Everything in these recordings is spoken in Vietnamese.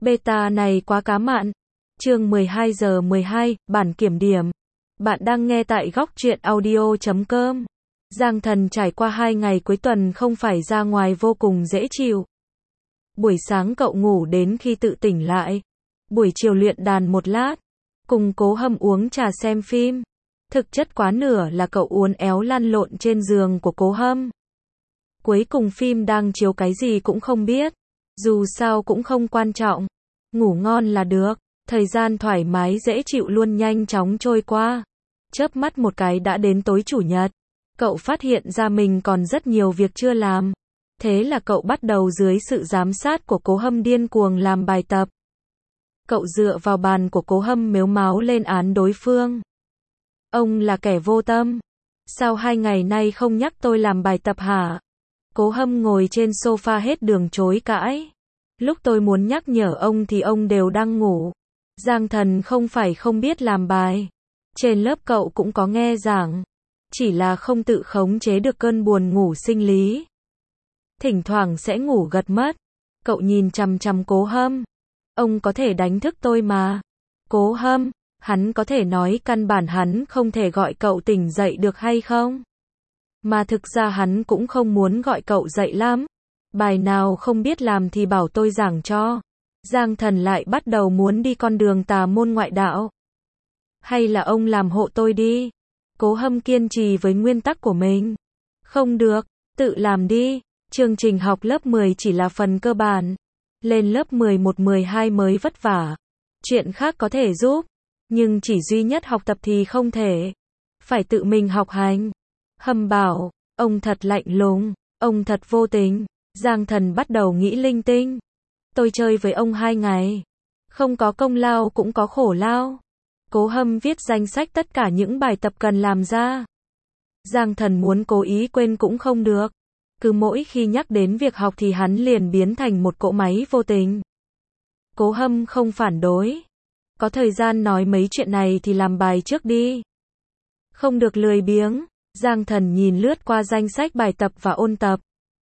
Beta này quá cá mặn. Chương 12 giờ 12, bản kiểm điểm. Bạn đang nghe tại góc truyện audio.com. Giang Thần trải qua 2 ngày cuối tuần không phải ra ngoài vô cùng dễ chịu. Buổi sáng cậu ngủ đến khi tự tỉnh lại. Buổi chiều luyện đàn một lát. Cùng Cố Hâm uống trà xem phim. Thực chất quá nửa là cậu uốn éo lăn lộn trên giường của Cố Hâm. Cuối cùng phim đang chiếu cái gì cũng không biết. Dù sao cũng không quan trọng. Ngủ ngon là được. Thời gian thoải mái dễ chịu luôn nhanh chóng trôi qua. Chớp mắt một cái đã đến tối chủ nhật. Cậu phát hiện ra mình còn rất nhiều việc chưa làm. Thế là cậu bắt đầu dưới sự giám sát của Cố Hâm điên cuồng làm bài tập. Cậu dựa vào bàn của Cố Hâm mếu máo lên án đối phương. Ông là kẻ vô tâm. Sao 2 ngày nay không nhắc tôi làm bài tập hả? Cố Hâm ngồi trên sofa hết đường chối cãi. Lúc tôi muốn nhắc nhở ông thì ông đều đang ngủ. Giang Thần không phải không biết làm bài. Trên lớp cậu cũng có nghe giảng. Chỉ là không tự khống chế được cơn buồn ngủ sinh lý. Thỉnh thoảng sẽ ngủ gật mất. Cậu nhìn chằm chằm Cố Hâm. Ông có thể đánh thức tôi mà. Cố Hâm, hắn có thể nói căn bản hắn không thể gọi cậu tỉnh dậy được hay không? Mà thực ra hắn cũng không muốn gọi cậu dậy lắm. Bài nào không biết làm thì bảo tôi giảng cho. Giang Thần lại bắt đầu muốn đi con đường tà môn ngoại đạo. Hay là ông làm hộ tôi đi. Cố Hâm kiên trì với nguyên tắc của mình. Không được, tự làm đi. Chương trình học lớp 10 chỉ là phần cơ bản. Lên lớp 11, 12 mới vất vả. Chuyện khác có thể giúp. Nhưng chỉ duy nhất học tập thì không thể. Phải tự mình học hành. Hâm bảo, ông thật lạnh lùng, ông thật vô tình. Giang Thần bắt đầu nghĩ linh tinh. Tôi chơi với ông 2 ngày. Không có công lao cũng có khổ lao. Cố Hâm viết danh sách tất cả những bài tập cần làm ra. Giang Thần muốn cố ý quên cũng không được. Cứ mỗi khi nhắc đến việc học thì hắn liền biến thành một cỗ máy vô tình. Cố Hâm không phản đối. Có thời gian nói mấy chuyện này thì làm bài trước đi. Không được lười biếng. Giang Thần nhìn lướt qua danh sách bài tập và ôn tập.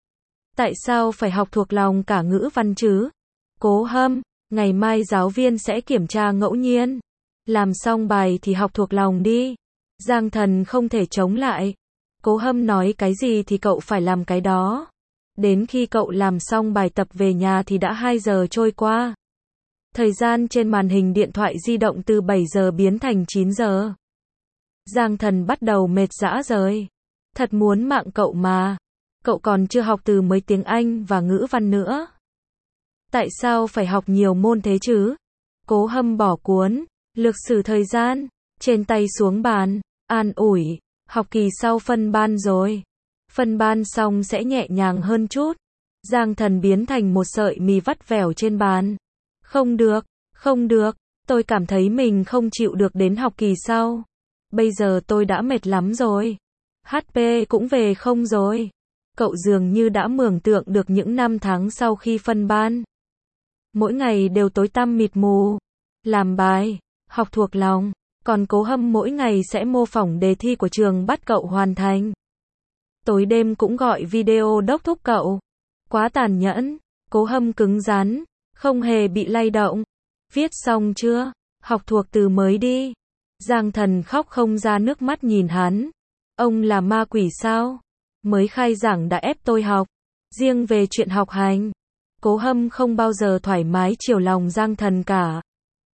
Tại sao phải học thuộc lòng cả ngữ văn chứ? Cố Hâm, ngày mai giáo viên sẽ kiểm tra ngẫu nhiên. Làm xong bài thì học thuộc lòng đi. Giang Thần không thể chống lại. Cố Hâm nói cái gì thì cậu phải làm cái đó. Đến khi cậu làm xong bài tập về nhà thì đã 2 giờ trôi qua. Thời gian trên màn hình điện thoại di động từ 7 giờ biến thành 9 giờ. Giang Thần bắt đầu mệt rã rời. Thật muốn mạng cậu mà. Cậu còn chưa học từ mấy tiếng Anh và ngữ văn nữa. Tại sao phải học nhiều môn thế chứ? Cố Hâm bỏ cuốn, lược sử thời gian, trên tay xuống bàn, an ủi, học kỳ sau phân ban rồi. Phân ban xong sẽ nhẹ nhàng hơn chút. Giang Thần biến thành một sợi mì vắt vẻo trên bàn. Không được, không được, tôi cảm thấy mình không chịu được đến học kỳ sau. Bây giờ tôi đã mệt lắm rồi. HP cũng về không rồi. Cậu dường như đã mường tượng được những năm tháng sau khi phân ban. Mỗi ngày đều tối tăm mịt mù. Làm bài, học thuộc lòng. Còn Cố Hâm mỗi ngày sẽ mô phỏng đề thi của trường bắt cậu hoàn thành. Tối đêm cũng gọi video đốc thúc cậu. Quá tàn nhẫn. Cố Hâm cứng rắn, không hề bị lay động. Viết xong chưa? Học thuộc từ mới đi. Giang Thần khóc không ra nước mắt nhìn hắn. Ông là ma quỷ sao? Mới khai giảng đã ép tôi học. Riêng về chuyện học hành, Cố Hâm không bao giờ thoải mái chiều lòng Giang Thần cả.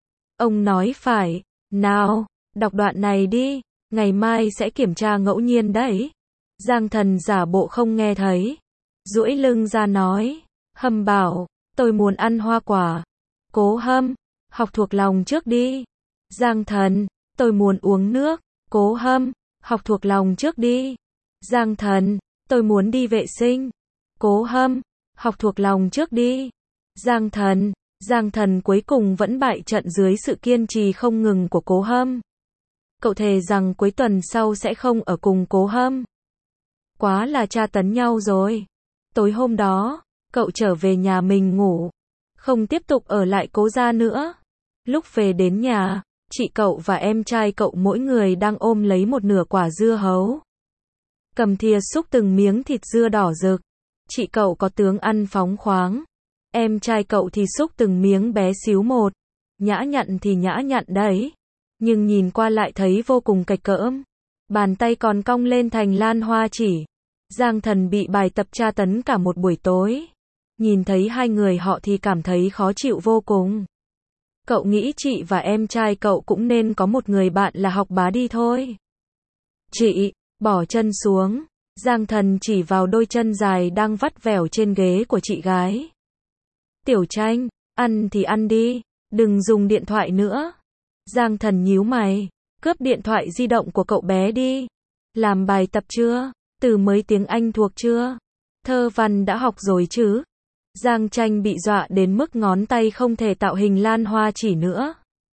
Ông nói phải. Nào, đọc đoạn này đi. Ngày mai sẽ kiểm tra ngẫu nhiên đấy. Giang Thần giả bộ không nghe thấy. Duỗi lưng ra nói. Hâm bảo, tôi muốn ăn hoa quả. Cố Hâm, học thuộc lòng trước đi. Giang Thần, tôi muốn uống nước. Cố Hâm, học thuộc lòng trước đi. Giang Thần, tôi muốn đi vệ sinh. Cố Hâm, học thuộc lòng trước đi. Giang Thần cuối cùng vẫn bại trận dưới sự kiên trì không ngừng của Cố Hâm. Cậu thề rằng cuối tuần sau sẽ không ở cùng Cố Hâm. Quá là tra tấn nhau rồi. Tối hôm đó, cậu trở về nhà mình ngủ. Không tiếp tục ở lại Cố gia nữa. Lúc về đến nhà, chị cậu và em trai cậu mỗi người đang ôm lấy một nửa quả dưa hấu. Cầm thìa xúc từng miếng thịt dưa đỏ rực. Chị cậu có tướng ăn phóng khoáng. Em trai cậu thì xúc từng miếng bé xíu một. Nhã nhặn thì nhã nhặn đấy. Nhưng nhìn qua lại thấy vô cùng cạch cỡm. Bàn tay còn cong lên thành lan hoa chỉ. Giang Thần bị bài tập tra tấn cả một buổi tối. Nhìn thấy hai người họ thì cảm thấy khó chịu vô cùng. Cậu nghĩ chị và em trai cậu cũng nên có một người bạn là học bá đi thôi. Chị, bỏ chân xuống. Giang Thần chỉ vào đôi chân dài đang vắt vẻo trên ghế của chị gái. Tiểu Tranh, ăn thì ăn đi, đừng dùng điện thoại nữa. Giang Thần nhíu mày, cướp điện thoại di động của cậu bé đi. Làm bài tập chưa? Từ mới tiếng Anh thuộc chưa? Thơ văn đã học rồi chứ? Giang Tranh bị dọa đến mức ngón tay không thể tạo hình lan hoa chỉ nữa.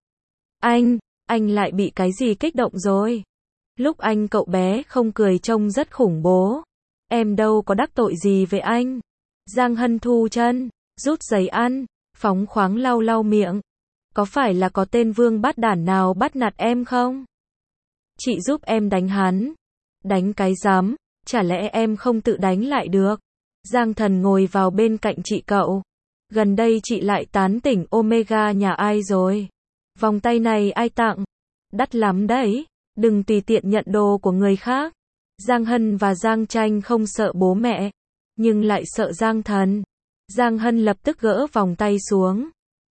Anh lại bị cái gì kích động rồi? Lúc anh cậu bé không cười trông rất khủng bố. Em đâu có đắc tội gì với anh. Giang Hân thu chân, rút giấy ăn, phóng khoáng lau lau miệng. Có phải là có tên vương bát đản nào bắt nạt em không? Chị giúp em đánh hắn. Đánh cái rắm, chả lẽ em không tự đánh lại được? Giang Thần ngồi vào bên cạnh chị cậu. Gần đây chị lại tán tỉnh Omega nhà ai rồi? Vòng tay này ai tặng? Đắt lắm đấy, đừng tùy tiện nhận đồ của người khác. Giang Hân và Giang Tranh không sợ bố mẹ, nhưng lại sợ Giang Thần. Giang Hân lập tức gỡ vòng tay xuống.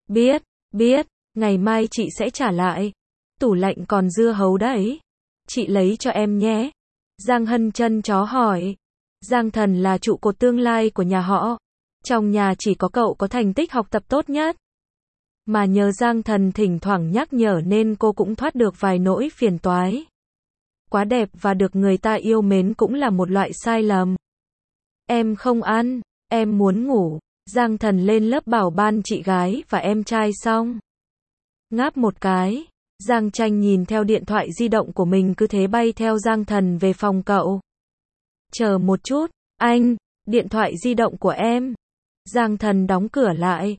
Biết, ngày mai chị sẽ trả lại. Tủ lạnh còn dưa hấu đấy. Chị lấy cho em nhé. Giang Hân chân chó hỏi. Giang Thần là trụ cột tương lai của nhà họ. Trong nhà chỉ có cậu có thành tích học tập tốt nhất. Mà nhờ Giang Thần thỉnh thoảng nhắc nhở nên cô cũng thoát được vài nỗi phiền toái. Quá đẹp và được người ta yêu mến cũng là một loại sai lầm. Em không ăn, em muốn ngủ. Giang Thần lên lớp bảo ban chị gái và em trai xong. Ngáp một cái, Giang Tranh nhìn theo điện thoại di động của mình cứ thế bay theo Giang Thần về phòng cậu. Chờ một chút, anh, điện thoại di động của em. Giang Thần đóng cửa lại.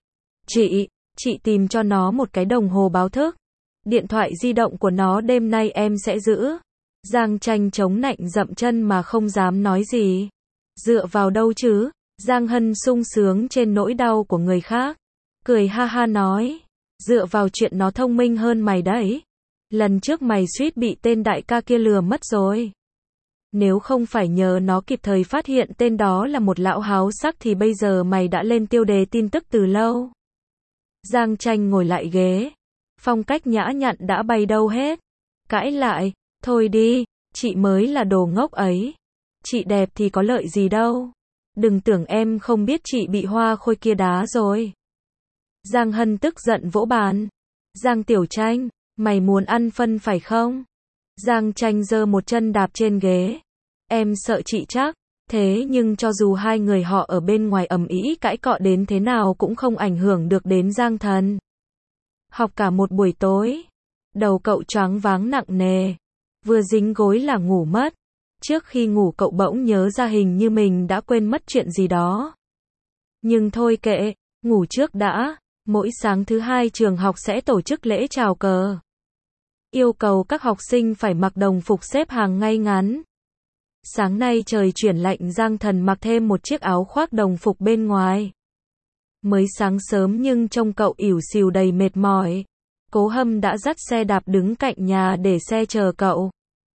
Chị tìm cho nó một cái đồng hồ báo thức. Điện thoại di động của nó đêm nay em sẽ giữ. Giang Tranh chống nạnh dậm chân mà không dám nói gì. Dựa vào đâu chứ? Giang Hân sung sướng trên nỗi đau của người khác. Cười ha ha nói. Dựa vào chuyện nó thông minh hơn mày đấy. Lần trước mày suýt bị tên đại ca kia lừa mất rồi. Nếu không phải nhờ nó kịp thời phát hiện tên đó là một lão háo sắc thì bây giờ mày đã lên tiêu đề tin tức từ lâu. Giang Tranh ngồi lại ghế. Phong cách nhã nhặn đã bay đâu hết. Cãi lại. Thôi đi, chị mới là đồ ngốc ấy. Chị đẹp thì có lợi gì đâu. Đừng tưởng em không biết chị bị hoa khôi kia đá rồi. Giang Hân tức giận vỗ bàn. Giang Tiểu Tranh, mày muốn ăn phân phải không? Giang Tranh giơ một chân đạp trên ghế. Em sợ chị chắc. Thế nhưng cho dù hai người họ ở bên ngoài ầm ĩ cãi cọ đến thế nào cũng không ảnh hưởng được đến Giang Thần. Học cả một buổi tối. Đầu cậu choáng váng nặng nề. Vừa dính gối là ngủ mất. Trước khi ngủ cậu bỗng nhớ ra hình như mình đã quên mất chuyện gì đó. Nhưng thôi kệ, ngủ trước đã. Mỗi sáng thứ hai trường học sẽ tổ chức lễ chào cờ. Yêu cầu các học sinh phải mặc đồng phục xếp hàng ngay ngắn. Sáng nay trời chuyển lạnh, Giang Thần mặc thêm một chiếc áo khoác đồng phục bên ngoài. Mới sáng sớm nhưng trông cậu ỉu xìu đầy mệt mỏi. Cố Hâm đã dắt xe đạp đứng cạnh nhà để xe chờ cậu.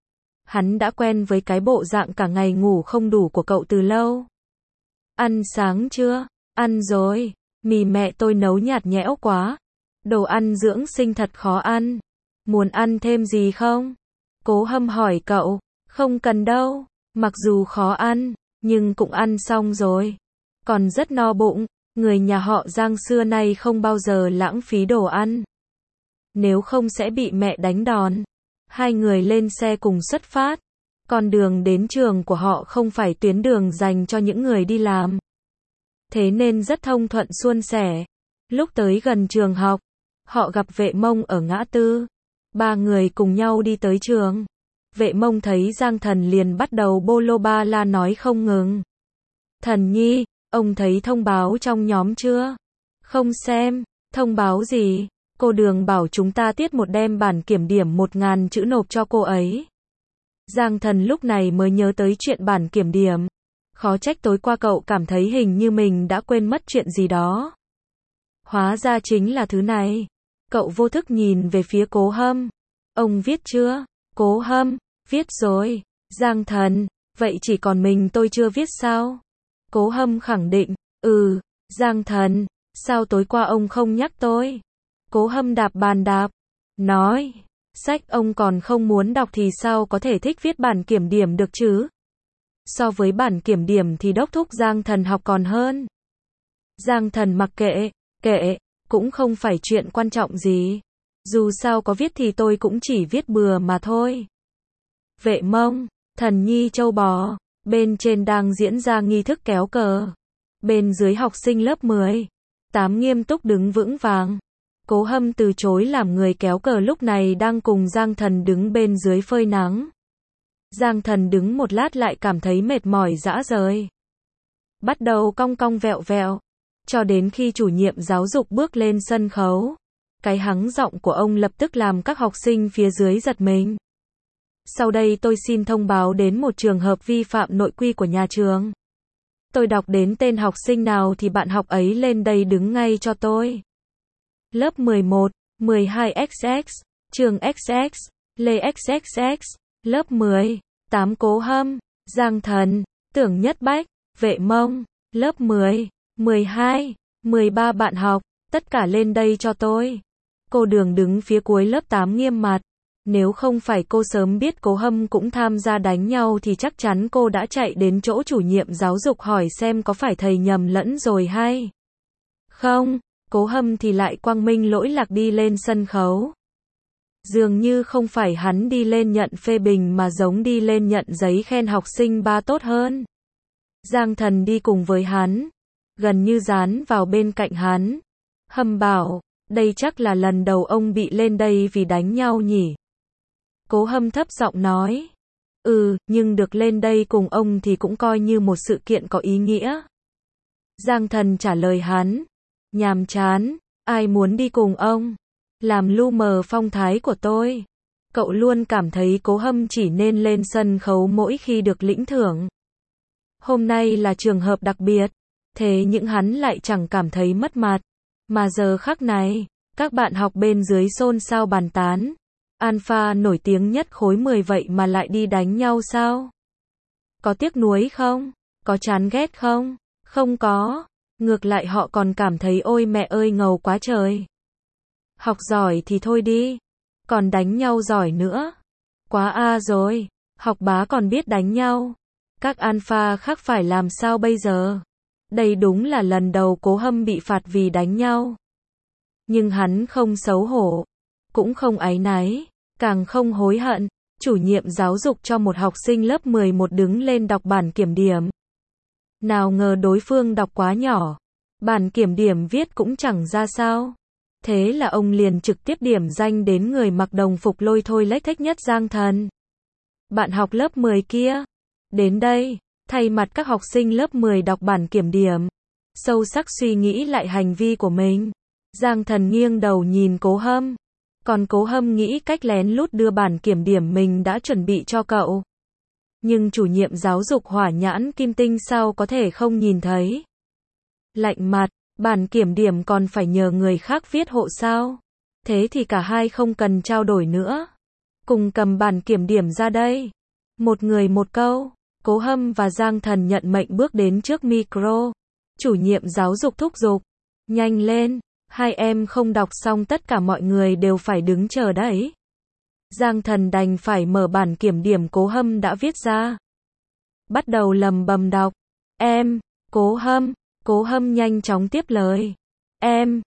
Hắn đã quen với cái bộ dạng cả ngày ngủ không đủ của cậu từ lâu. Ăn sáng chưa? Ăn rồi. Mì mẹ tôi nấu nhạt nhẽo quá. Đồ ăn dưỡng sinh thật khó ăn. Muốn ăn thêm gì không? Cố Hâm hỏi cậu. Không cần đâu. Mặc dù khó ăn, nhưng cũng ăn xong rồi. Còn rất no bụng. Người nhà họ Giang xưa nay không bao giờ lãng phí đồ ăn. Nếu không sẽ bị mẹ đánh đòn. Hai người lên xe cùng xuất phát. Con đường đến trường của họ không phải tuyến đường dành cho những người đi làm. Thế nên rất thông thuận suôn sẻ. Lúc tới gần trường học, họ gặp Vệ Mông ở ngã tư. Ba người cùng nhau đi tới trường. Vệ Mông thấy Giang Thần liền bắt đầu bô lô ba la nói không ngừng. Thần nhi, ông thấy thông báo trong nhóm chưa? Không xem. Thông báo gì? Cô Đường bảo chúng ta tiết một đem bản kiểm điểm 1000 chữ nộp cho cô ấy. Giang Thần lúc này mới nhớ tới chuyện bản kiểm điểm. Khó trách tối qua cậu cảm thấy hình như mình đã quên mất chuyện gì đó. Hóa ra chính là thứ này. Cậu vô thức nhìn về phía Cố Hâm. Ông viết chưa? Cố Hâm, viết rồi. Giang Thần, vậy chỉ còn mình tôi chưa viết sao? Cố Hâm khẳng định, Giang Thần, sao tối qua ông không nhắc tôi? Cố Hâm đạp bàn đạp, nói, sách ông còn không muốn đọc thì sao có thể thích viết bản kiểm điểm được chứ? So với bản kiểm điểm thì đốc thúc Giang Thần học còn hơn. Giang Thần mặc kệ, cũng không phải chuyện quan trọng gì. Dù sao có viết thì tôi cũng chỉ viết bừa mà thôi. Vệ Mông, Thần Nhi Châu Bò, bên trên đang diễn ra nghi thức kéo cờ. Bên dưới học sinh lớp 10, 8 nghiêm túc đứng vững vàng. Cố Hâm từ chối làm người kéo cờ lúc này đang cùng Giang Thần đứng bên dưới phơi nắng. Giang Thần đứng một lát lại cảm thấy mệt mỏi rã rời. Bắt đầu cong cong vẹo vẹo, cho đến khi chủ nhiệm giáo dục bước lên sân khấu. Cái hắng giọng của ông lập tức làm các học sinh phía dưới giật mình. Sau đây tôi xin thông báo đến một trường hợp vi phạm nội quy của nhà trường. Tôi đọc đến tên học sinh nào thì bạn học ấy lên đây đứng ngay cho tôi. Lớp 11, 12XX, trường XX, Lê XXX, lớp 10, 8 Cố Hâm, Giang Thần, Tưởng Nhất Bách, Vệ Mông, lớp 10, 12, 13 bạn học, tất cả lên đây cho tôi. Cô Đường đứng phía cuối lớp 8 nghiêm mặt. Nếu không phải cô sớm biết Cố Hâm cũng tham gia đánh nhau thì chắc chắn cô đã chạy đến chỗ chủ nhiệm giáo dục hỏi xem có phải thầy nhầm lẫn rồi hay không. Cố Hâm thì lại quang minh lỗi lạc đi lên sân khấu. Dường như không phải hắn đi lên nhận phê bình mà giống đi lên nhận giấy khen học sinh ba tốt hơn. Giang Thần đi cùng với hắn, gần như dán vào bên cạnh hắn. Hâm bảo, đây chắc là lần đầu ông bị lên đây vì đánh nhau nhỉ? Cố Hâm thấp giọng nói, nhưng được lên đây cùng ông thì cũng coi như một sự kiện có ý nghĩa. Giang Thần trả lời hắn, nhàm chán, ai muốn đi cùng ông? Làm lu mờ phong thái của tôi. Cậu luôn cảm thấy Cố Hâm chỉ nên lên sân khấu mỗi khi được lĩnh thưởng. Hôm nay là trường hợp đặc biệt, thế nhưng hắn lại chẳng cảm thấy mất mặt. Mà giờ khắc này, các bạn học bên dưới xôn xao bàn tán. Alpha nổi tiếng nhất khối 10 vậy mà lại đi đánh nhau sao? Có tiếc nuối không? Có chán ghét không? Không có. Ngược lại họ còn cảm thấy ôi mẹ ơi ngầu quá trời. Học giỏi thì thôi đi. Còn đánh nhau giỏi nữa. Quá rồi. Học bá còn biết đánh nhau. Các alpha khác phải làm sao bây giờ? Đây đúng là lần đầu Cố Hâm bị phạt vì đánh nhau. Nhưng hắn không xấu hổ, cũng không áy náy, càng không hối hận. Chủ nhiệm giáo dục cho một học sinh lớp 11 đứng lên đọc bản kiểm điểm. Nào ngờ đối phương đọc quá nhỏ, bản kiểm điểm viết cũng chẳng ra sao. Thế là ông liền trực tiếp điểm danh đến người mặc đồng phục lôi thôi lếch thếch nhất Giang Thần. Bạn học lớp 10 kia, đến đây, thay mặt các học sinh lớp 10 đọc bản kiểm điểm. Sâu sắc suy nghĩ lại hành vi của mình. Giang Thần nghiêng đầu nhìn Cố Hâm. Còn Cố Hâm nghĩ cách lén lút đưa bản kiểm điểm mình đã chuẩn bị cho cậu. Nhưng chủ nhiệm giáo dục hỏa nhãn kim tinh sao có thể không nhìn thấy. Lạnh mặt, bản kiểm điểm còn phải nhờ người khác viết hộ sao? Thế thì cả hai không cần trao đổi nữa. Cùng cầm bản kiểm điểm ra đây. Một người một câu. Cố Hâm và Giang Thần nhận mệnh bước đến trước micro. Chủ nhiệm giáo dục thúc giục. Nhanh lên, hai em không đọc xong tất cả mọi người đều phải đứng chờ đấy. Giang Thần đành phải mở bản kiểm điểm Cố Hâm đã viết ra. Bắt đầu lầm bầm đọc. Em, Cố Hâm nhanh chóng tiếp lời. Em,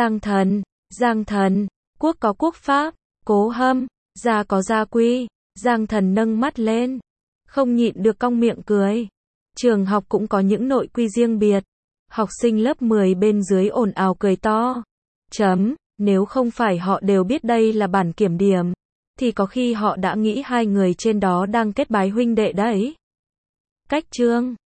Giang Thần, quốc có quốc pháp, Cố Hâm, gia có gia quy. Giang Thần nâng mắt lên, không nhịn được cong miệng cười. Trường học cũng có những nội quy riêng biệt. Học sinh lớp 10 bên dưới ồn ào cười to. Nếu không phải họ đều biết đây là bản kiểm điểm, thì có khi họ đã nghĩ hai người trên đó đang kết bái huynh đệ đấy. Cách chương